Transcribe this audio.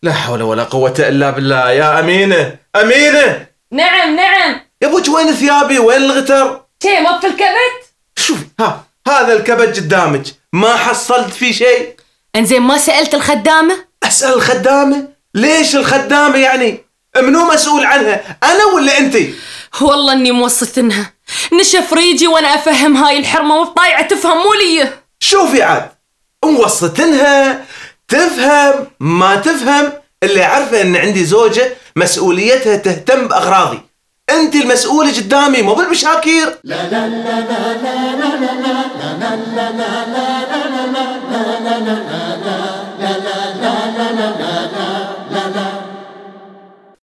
لا حول ولا قوة إلا بالله. يا أمينة، أمينة. نعم. يا ابوك وين ثيابي؟ وين الغتر؟ شي مو في الكبت. شوفي هذا الكبت قدامك، ما حصلت فيه شيء. انزين ما سألت الخدامة؟ أسأل الخدامة؟ ليش الخدامة يعني؟ منو مسؤول عنها، أنا ولا أنتي؟ والله اني موصتنها، نشف ريجي وانا افهم هاي الحرمة وطايعة تفهم مو لي. شوفي عاد، موصتنها تفهم ما تفهم، اللي عارفة ان عندي زوجة مسؤوليتها تهتم بأغراضي. انت المسؤولة قدامي مو بالمشاكير. لا